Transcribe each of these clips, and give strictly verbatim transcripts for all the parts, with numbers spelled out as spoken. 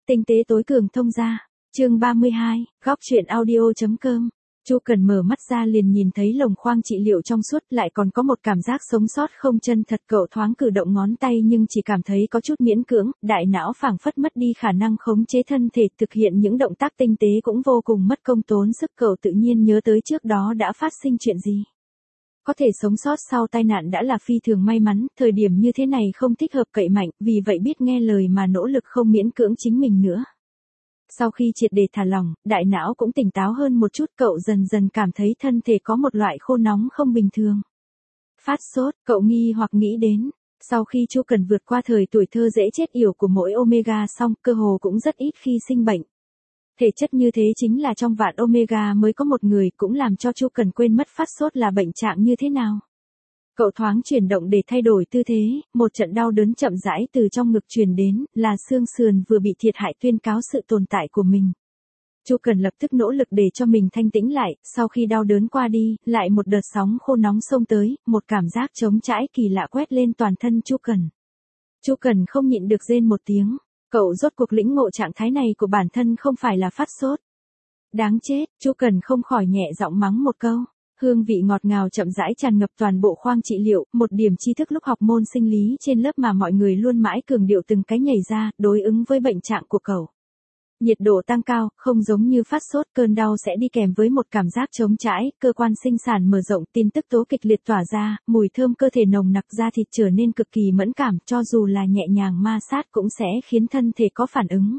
Tinh tế tối cường thông gia. Chương ba mươi hai, góc truyện audio.com. Chu Cần mở mắt ra liền nhìn thấy lồng khoang trị liệu trong suốt, lại còn có một cảm giác sống sót không chân thật. Cậu thoáng cử động ngón tay nhưng chỉ cảm thấy có chút miễn cưỡng, đại não phảng phất mất đi khả năng khống chế thân thể, thực hiện những động tác tinh tế cũng vô cùng mất công tốn sức. Cậu tự nhiên nhớ tới trước đó đã phát sinh chuyện gì. Có thể sống sót sau tai nạn đã là phi thường may mắn, thời điểm như thế này không thích hợp cậy mạnh, vì vậy biết nghe lời mà nỗ lực không miễn cưỡng chính mình nữa. Sau khi triệt để thả lỏng, đại não cũng tỉnh táo hơn một chút, cậu dần dần cảm thấy thân thể có một loại khô nóng không bình thường. Phát sốt, cậu nghi hoặc nghĩ đến. Sau khi Chu Cần vượt qua thời tuổi thơ dễ chết yểu của mỗi Omega xong, cơ hồ cũng rất ít khi sinh bệnh. Thể chất như thế chính là trong vạn Omega mới có một người, cũng làm cho Chu Cần quên mất phát sốt là bệnh trạng như thế nào. Cậu thoáng chuyển động để thay đổi tư thế, một trận đau đớn chậm rãi từ trong ngực truyền đến, là xương sườn vừa bị thiệt hại tuyên cáo sự tồn tại của mình. Chu Cần lập tức nỗ lực để cho mình thanh tĩnh lại, sau khi đau đớn qua đi, lại một đợt sóng khô nóng xông tới, một cảm giác trống trải kỳ lạ quét lên toàn thân Chu Cần. Chu Cần không nhịn được rên một tiếng, cậu rốt cuộc lĩnh ngộ trạng thái này của bản thân không phải là phát sốt. Đáng chết, Chu Cần không khỏi nhẹ giọng mắng một câu. Hương vị ngọt ngào chậm rãi tràn ngập toàn bộ khoang trị liệu, một điểm tri thức lúc học môn sinh lý trên lớp mà mọi người luôn mãi cường điệu từng cái nhảy ra, đối ứng với bệnh trạng của cậu. Nhiệt độ tăng cao, không giống như phát sốt, cơn đau sẽ đi kèm với một cảm giác trống trải, cơ quan sinh sản mở rộng, tin tức tố kịch liệt tỏa ra, mùi thơm cơ thể nồng nặc, da thịt trở nên cực kỳ mẫn cảm, cho dù là nhẹ nhàng ma sát cũng sẽ khiến thân thể có phản ứng.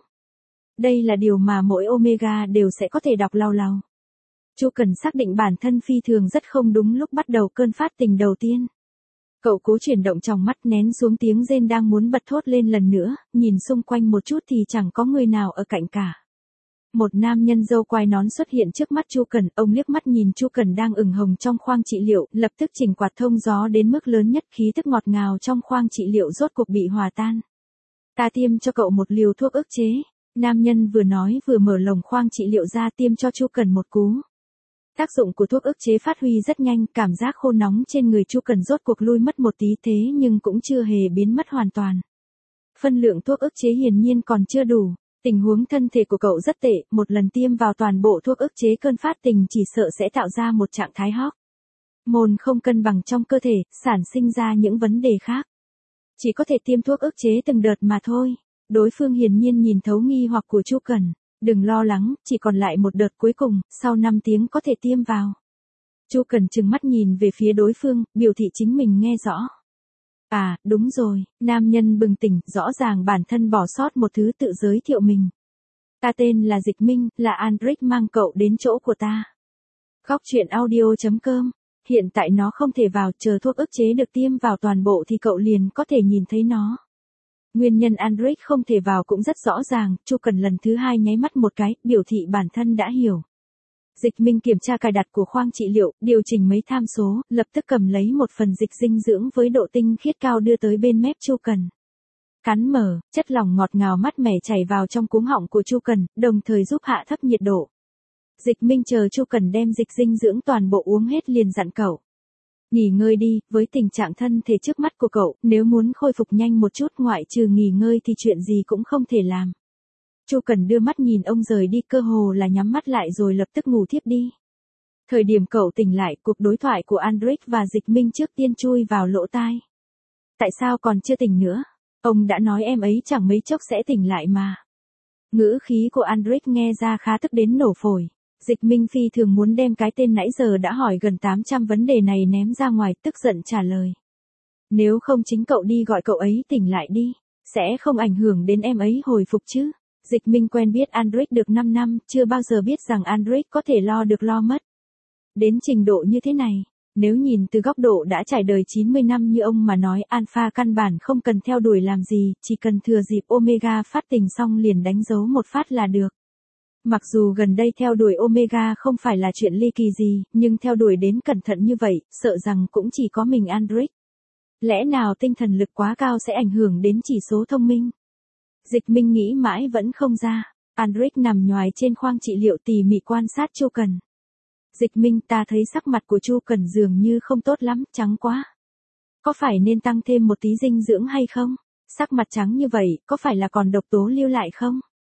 Đây là điều mà mỗi Omega đều sẽ có thể đọc lao lao. Chu Cần xác định bản thân phi thường rất không đúng lúc bắt đầu cơn phát tình đầu tiên. Cậu cố chuyển động trong mắt nén xuống tiếng rên đang muốn bật thốt lên lần nữa, nhìn xung quanh một chút thì chẳng có người nào ở cạnh cả. Một nam nhân râu quai nón xuất hiện trước mắt Chu Cần, ông liếc mắt nhìn Chu Cần đang ửng hồng trong khoang trị liệu, lập tức chỉnh quạt thông gió đến mức lớn nhất, khí tức ngọt ngào trong khoang trị liệu rốt cuộc bị hòa tan. Ta tiêm cho cậu một liều thuốc ức chế. Nam nhân vừa nói vừa mở lồng khoang trị liệu ra tiêm cho Chu Cần một cú. Tác dụng của thuốc ức chế phát huy rất nhanh, cảm giác khô nóng trên người Chu Cần rốt cuộc lui mất một tí, thế nhưng cũng chưa hề biến mất hoàn toàn. Phân lượng thuốc ức chế hiển nhiên còn chưa đủ, tình huống thân thể của cậu rất tệ, một lần tiêm vào toàn bộ thuốc ức chế cơn phát tình chỉ sợ sẽ tạo ra một trạng thái hóc môn không cân bằng trong cơ thể, sản sinh ra những vấn đề khác. Chỉ có thể tiêm thuốc ức chế từng đợt mà thôi. Đối phương hiển nhiên nhìn thấu nghi hoặc của Chu Cần. Đừng lo lắng, chỉ còn lại một đợt cuối cùng, sau năm tiếng có thể tiêm vào. Chu Cần trừng mắt nhìn về phía đối phương, biểu thị chính mình nghe rõ. À, đúng rồi, nam nhân bừng tỉnh, rõ ràng bản thân bỏ sót một thứ tự giới thiệu mình. Ta tên là Dịch Minh, là Andric mang cậu đến chỗ của ta. Góc truyện audio.com. Hiện tại nó không thể vào, chờ thuốc ức chế được tiêm vào toàn bộ thì cậu liền có thể nhìn thấy nó. Nguyên nhân Andric không thể vào cũng rất rõ ràng, Chu Cần lần thứ hai nháy mắt một cái, biểu thị bản thân đã hiểu. Dịch Minh kiểm tra cài đặt của khoang trị liệu, điều chỉnh mấy tham số, lập tức cầm lấy một phần dịch dinh dưỡng với độ tinh khiết cao đưa tới bên mép Chu Cần. Cắn mở, chất lỏng ngọt ngào mát mẻ chảy vào trong cuống họng của Chu Cần, đồng thời giúp hạ thấp nhiệt độ. Dịch Minh chờ Chu Cần đem dịch dinh dưỡng toàn bộ uống hết liền dặn cậu. Nghỉ ngơi đi, với tình trạng thân thể trước mắt của cậu, nếu muốn khôi phục nhanh một chút ngoại trừ nghỉ ngơi thì chuyện gì cũng không thể làm. Chu Cần đưa mắt nhìn ông rời đi, cơ hồ là nhắm mắt lại rồi lập tức ngủ thiếp đi. Thời điểm cậu tỉnh lại, cuộc đối thoại của Andric và Dịch Minh trước tiên chui vào lỗ tai. Tại sao còn chưa tỉnh nữa? Ông đã nói em ấy chẳng mấy chốc sẽ tỉnh lại mà. Ngữ khí của Andric nghe ra khá tức đến nổ phổi. Dịch Minh phi thường muốn đem cái tên nãy giờ đã hỏi gần tám trăm vấn đề này ném ra ngoài, tức giận trả lời. Nếu không chính cậu đi gọi cậu ấy tỉnh lại đi, sẽ không ảnh hưởng đến em ấy hồi phục chứ. Dịch Minh quen biết Andric được năm năm, chưa bao giờ biết rằng Andric có thể lo được lo mất. Đến trình độ như thế này, nếu nhìn từ góc độ đã trải đời chín mươi năm như ông mà nói, Alpha căn bản không cần theo đuổi làm gì, chỉ cần thừa dịp Omega phát tình xong liền đánh dấu một phát là được. Mặc dù gần đây theo đuổi Omega không phải là chuyện ly kỳ gì, nhưng theo đuổi đến cẩn thận như vậy, sợ rằng cũng chỉ có mình Andric. Lẽ nào tinh thần lực quá cao sẽ ảnh hưởng đến chỉ số thông minh? Dịch Minh nghĩ mãi vẫn không ra. Andric nằm nhoài trên khoang trị liệu tỉ mỉ quan sát Chu Cần. Dịch Minh, ta thấy sắc mặt của Chu Cần dường như không tốt lắm, trắng quá. Có phải nên tăng thêm một tí dinh dưỡng hay không? Sắc mặt trắng như vậy, có phải là còn độc tố lưu lại không?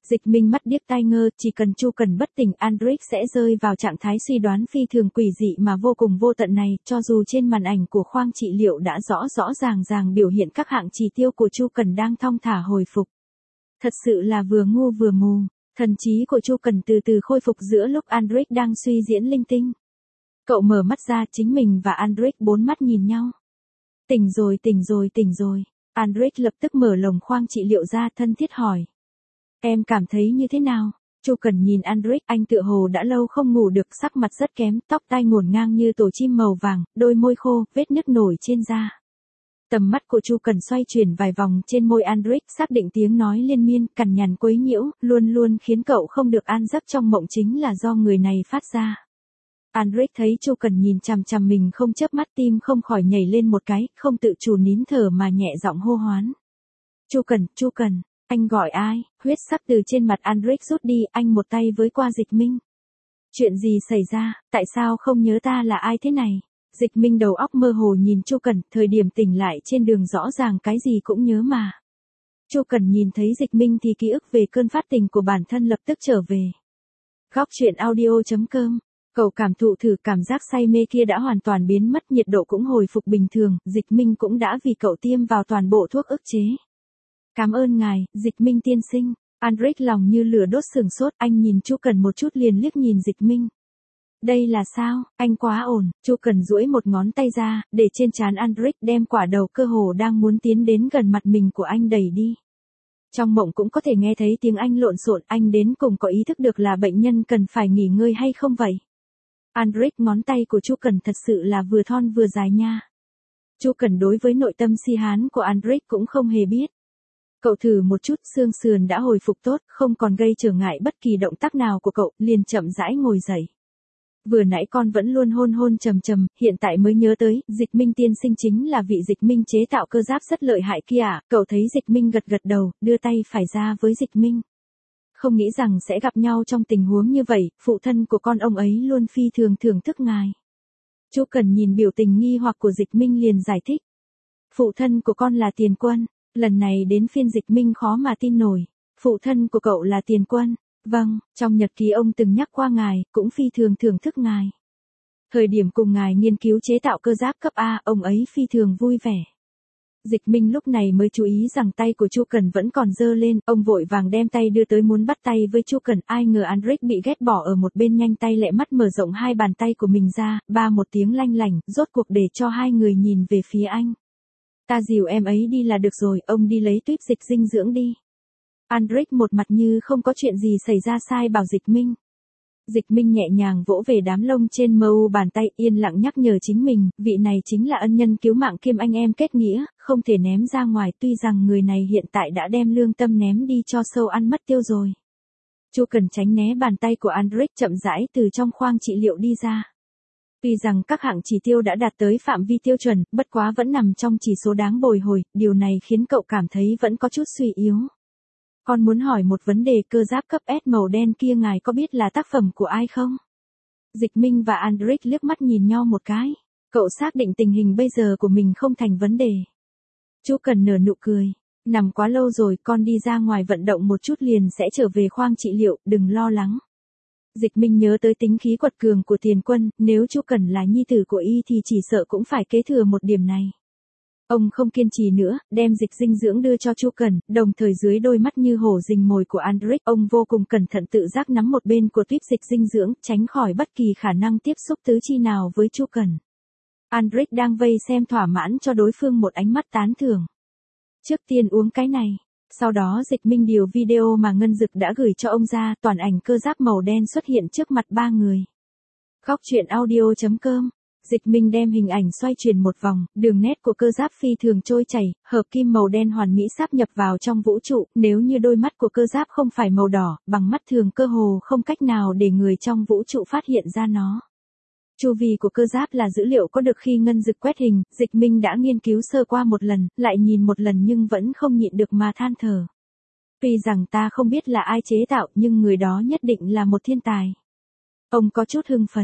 Dịch Minh mắt điếc tai ngơ, chỉ cần Chu Cần bất tỉnh Andric sẽ rơi vào trạng thái suy đoán phi thường quỷ dị mà vô cùng vô tận này, cho dù trên màn ảnh của khoang trị liệu đã rõ rõ ràng ràng biểu hiện các hạng chỉ tiêu của Chu Cần đang thong thả hồi phục. Thật sự là vừa ngu vừa mù, thần trí của Chu Cần từ từ khôi phục giữa lúc Andric đang suy diễn linh tinh. Cậu mở mắt ra, chính mình và Andric bốn mắt nhìn nhau. Tỉnh rồi, tỉnh rồi, tỉnh rồi. Andric lập tức mở lồng khoang trị liệu ra, thân thiết hỏi. Em cảm thấy như thế nào? Chu Cần nhìn Andric, anh tựa hồ đã lâu không ngủ được, sắc mặt rất kém, tóc tai ngổn ngang như tổ chim màu vàng, đôi môi khô, vết nứt nổi trên da. Tầm mắt của Chu Cần xoay chuyển vài vòng trên môi Andric, xác định tiếng nói liên miên, cằn nhằn quấy nhiễu, luôn luôn khiến cậu không được an giấc trong mộng chính là do người này phát ra. Andric thấy Chu Cần nhìn chằm chằm mình không chớp mắt, tim không khỏi nhảy lên một cái, không tự chủ nín thở mà nhẹ giọng hô hoán. Chu Cần, Chu Cần, anh gọi ai? Huyết sắc từ trên mặt Andric rút đi, anh một tay với qua Dịch Minh. Chuyện gì xảy ra, tại sao không nhớ ta là ai thế này? Dịch Minh đầu óc mơ hồ nhìn Chu Cần, thời điểm tỉnh lại trên đường rõ ràng cái gì cũng nhớ mà. Chu Cần nhìn thấy Dịch Minh thì ký ức về cơn phát tình của bản thân lập tức trở về. Góc truyện audio chấm com. Cậu cảm thụ thử cảm giác say mê kia đã hoàn toàn biến mất, nhiệt độ cũng hồi phục bình thường, Dịch Minh cũng đã vì cậu tiêm vào toàn bộ thuốc ức chế. Cảm ơn ngài, Dịch Minh tiên sinh. Andric lòng như lửa đốt sừng sốt, anh nhìn Chu Cần một chút liền liếc nhìn Dịch Minh. Đây là sao, anh quá ổn. Chu Cần duỗi một ngón tay ra, để trên trán Andric, đem quả đầu cơ hồ đang muốn tiến đến gần mặt mình của anh đẩy đi. Trong mộng cũng có thể nghe thấy tiếng anh lộn xộn, anh đến cùng có ý thức được là bệnh nhân cần phải nghỉ ngơi hay không vậy? Andric, ngón tay của Chu Cần thật sự là vừa thon vừa dài nha. Chu Cần đối với nội tâm si hán của Andric cũng không hề biết. Cậu thử một chút, xương sườn đã hồi phục tốt, không còn gây trở ngại bất kỳ động tác nào của cậu, liền chậm rãi ngồi dậy. Vừa nãy con vẫn luôn hôn hôn trầm trầm, hiện tại mới nhớ tới, Dịch Minh tiên sinh chính là vị Dịch Minh chế tạo cơ giáp rất lợi hại kia à? Cậu thấy Dịch Minh gật gật đầu, đưa tay phải ra với Dịch Minh. Không nghĩ rằng sẽ gặp nhau trong tình huống như vậy, phụ thân của con ông ấy luôn phi thường thưởng thức ngài. Chu Cần nhìn biểu tình nghi hoặc của Dịch Minh liền giải thích. Phụ thân của con là Tiền Quân, lần này đến phiên Dịch Minh khó mà tin nổi. Phụ thân của cậu là Tiền Quân. Vâng, trong nhật ký ông từng nhắc qua ngài, cũng phi thường thưởng thức ngài. Thời điểm cùng ngài nghiên cứu chế tạo cơ giáp cấp A, ông ấy phi thường vui vẻ. Dịch Minh lúc này mới chú ý rằng tay của Chu Cần vẫn còn giơ lên, ông vội vàng đem tay đưa tới muốn bắt tay với Chu Cần, ai ngờ Andric bị ghét bỏ ở một bên, nhanh tay lẹ mắt mở rộng hai bàn tay của mình ra, ba một tiếng lanh lảnh, rốt cuộc để cho hai người nhìn về phía anh. Ta dìu em ấy đi là được rồi, ông đi lấy tuýp dịch dinh dưỡng đi. Andric một mặt như không có chuyện gì xảy ra sai bảo Dịch Minh. Dịch Minh nhẹ nhàng vỗ về đám lông trên mu bàn tay, yên lặng nhắc nhở chính mình, vị này chính là ân nhân cứu mạng kiêm anh em kết nghĩa, không thể ném ra ngoài, tuy rằng người này hiện tại đã đem lương tâm ném đi cho sâu ăn mất tiêu rồi. Chu Cần tránh né bàn tay của Andric, chậm rãi từ trong khoang trị liệu đi ra. Tuy rằng các hạng chỉ tiêu đã đạt tới phạm vi tiêu chuẩn, bất quá vẫn nằm trong chỉ số đáng bồi hồi, điều này khiến cậu cảm thấy vẫn có chút suy yếu. Con muốn hỏi một vấn đề, cơ giáp cấp S màu đen kia ngài có biết là tác phẩm của ai không? Dịch Minh và Andric liếc mắt nhìn nhau một cái. Cậu xác định tình hình bây giờ của mình không thành vấn đề. Chu Cần nở nụ cười. Nằm quá lâu rồi, con đi ra ngoài vận động một chút liền sẽ trở về khoang trị liệu, đừng lo lắng. Dịch Minh nhớ tới tính khí quật cường của Tiền Quân, nếu Chu Cần là nhi tử của y thì chỉ sợ cũng phải kế thừa một điểm này. Ông không kiên trì nữa, đem dịch dinh dưỡng đưa cho Chu Cần, đồng thời dưới đôi mắt như hổ rình mồi của Andric, ông vô cùng cẩn thận tự giác nắm một bên của tuýp dịch dinh dưỡng, tránh khỏi bất kỳ khả năng tiếp xúc tứ chi nào với Chu Cần. Andric đang vây xem thỏa mãn cho đối phương một ánh mắt tán thưởng. Trước tiên uống cái này, sau đó Dịch Minh điều video mà Ngân Dực đã gửi cho ông ra, toàn ảnh cơ giáp màu đen xuất hiện trước mặt ba người. Góc truyện audio chấm com. Dịch Minh đem hình ảnh xoay chuyển một vòng, đường nét của cơ giáp phi thường trôi chảy, hợp kim màu đen hoàn mỹ sáp nhập vào trong vũ trụ, nếu như đôi mắt của cơ giáp không phải màu đỏ, bằng mắt thường cơ hồ không cách nào để người trong vũ trụ phát hiện ra nó. Chu vi của cơ giáp là dữ liệu có được khi Ngân Dực quét hình, Dịch Minh đã nghiên cứu sơ qua một lần, lại nhìn một lần nhưng vẫn không nhịn được mà than thở. Tuy rằng ta không biết là ai chế tạo nhưng người đó nhất định là một thiên tài. Ông có chút hưng phấn.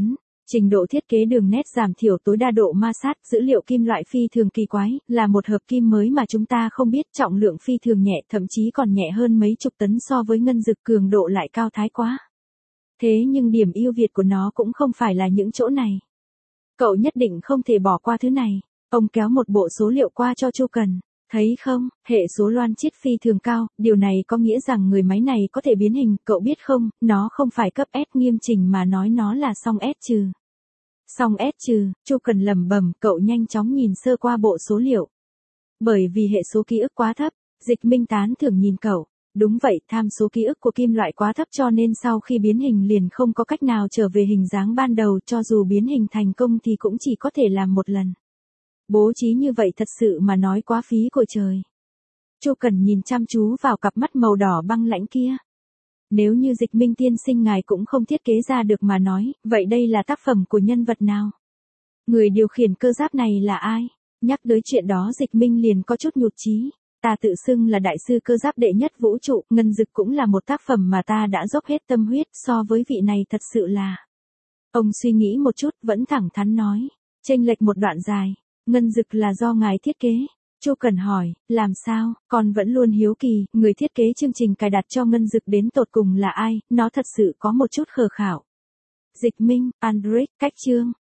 Trình độ thiết kế đường nét giảm thiểu tối đa độ ma sát, dữ liệu kim loại phi thường kỳ quái, là một hợp kim mới mà chúng ta không biết, trọng lượng phi thường nhẹ, thậm chí còn nhẹ hơn mấy chục tấn so với ngân dực, cường độ lại cao thái quá. Thế nhưng điểm ưu việt của nó cũng không phải là những chỗ này. Cậu nhất định không thể bỏ qua thứ này. Ông kéo một bộ số liệu qua cho Chu Cần. Thấy không, hệ số loan chiết phi thường cao, điều này có nghĩa rằng người máy này có thể biến hình, cậu biết không, nó không phải cấp S nghiêm chỉnh mà nói nó là song S trừ. Song S trừ, Chu Cần lẩm bẩm, cậu nhanh chóng nhìn sơ qua bộ số liệu. Bởi vì hệ số ký ức quá thấp, Dịch Minh tán thưởng nhìn cậu. Đúng vậy, tham số ký ức của kim loại quá thấp cho nên sau khi biến hình liền không có cách nào trở về hình dáng ban đầu, cho dù biến hình thành công thì cũng chỉ có thể làm một lần. Bố trí như vậy thật sự mà nói quá phí của trời. Chu Cần nhìn chăm chú vào cặp mắt màu đỏ băng lãnh kia. Nếu như Dịch Minh tiên sinh ngài cũng không thiết kế ra được mà nói, vậy đây là tác phẩm của nhân vật nào? Người điều khiển cơ giáp này là ai? Nhắc tới chuyện đó Dịch Minh liền có chút nhụt chí. Ta tự xưng là đại sư cơ giáp đệ nhất vũ trụ, ngân dực cũng là một tác phẩm mà ta đã dốc hết tâm huyết, so với vị này thật sự là. Ông suy nghĩ một chút, vẫn thẳng thắn nói. Chênh lệch một đoạn dài, ngân dực là do ngài thiết kế. Chu Cần hỏi, làm sao, con vẫn luôn hiếu kỳ, người thiết kế chương trình cài đặt cho ngân dực đến tột cùng là ai, nó thật sự có một chút khờ khảo. Dịch Minh, Android, cách chương.